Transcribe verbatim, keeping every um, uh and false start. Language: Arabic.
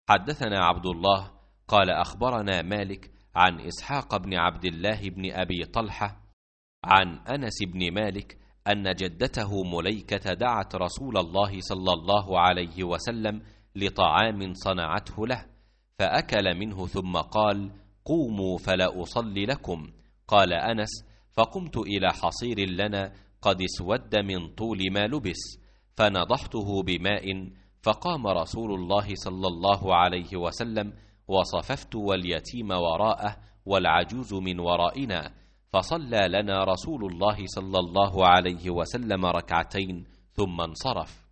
حدثنا عبد الله قال أخبرنا مالك عن إسحاق بن عبد الله بن أبي طلحة عن أنس بن مالك أن جدته مليكة دعت رسول الله صلى الله عليه وسلم لطعام صنعته له، فأكل منه ثم قال: قوموا فلا أصلي لكم. قال أنس: فقمت إلى حصير لنا قد اسود من طول ما لبس، فنضحته بماء، فقام رسول الله صلى الله عليه وسلم، وصففت واليتيم وراءه والعجوز من ورائنا، فصلى لنا رسول الله صلى الله عليه وسلم ركعتين ثم انصرف.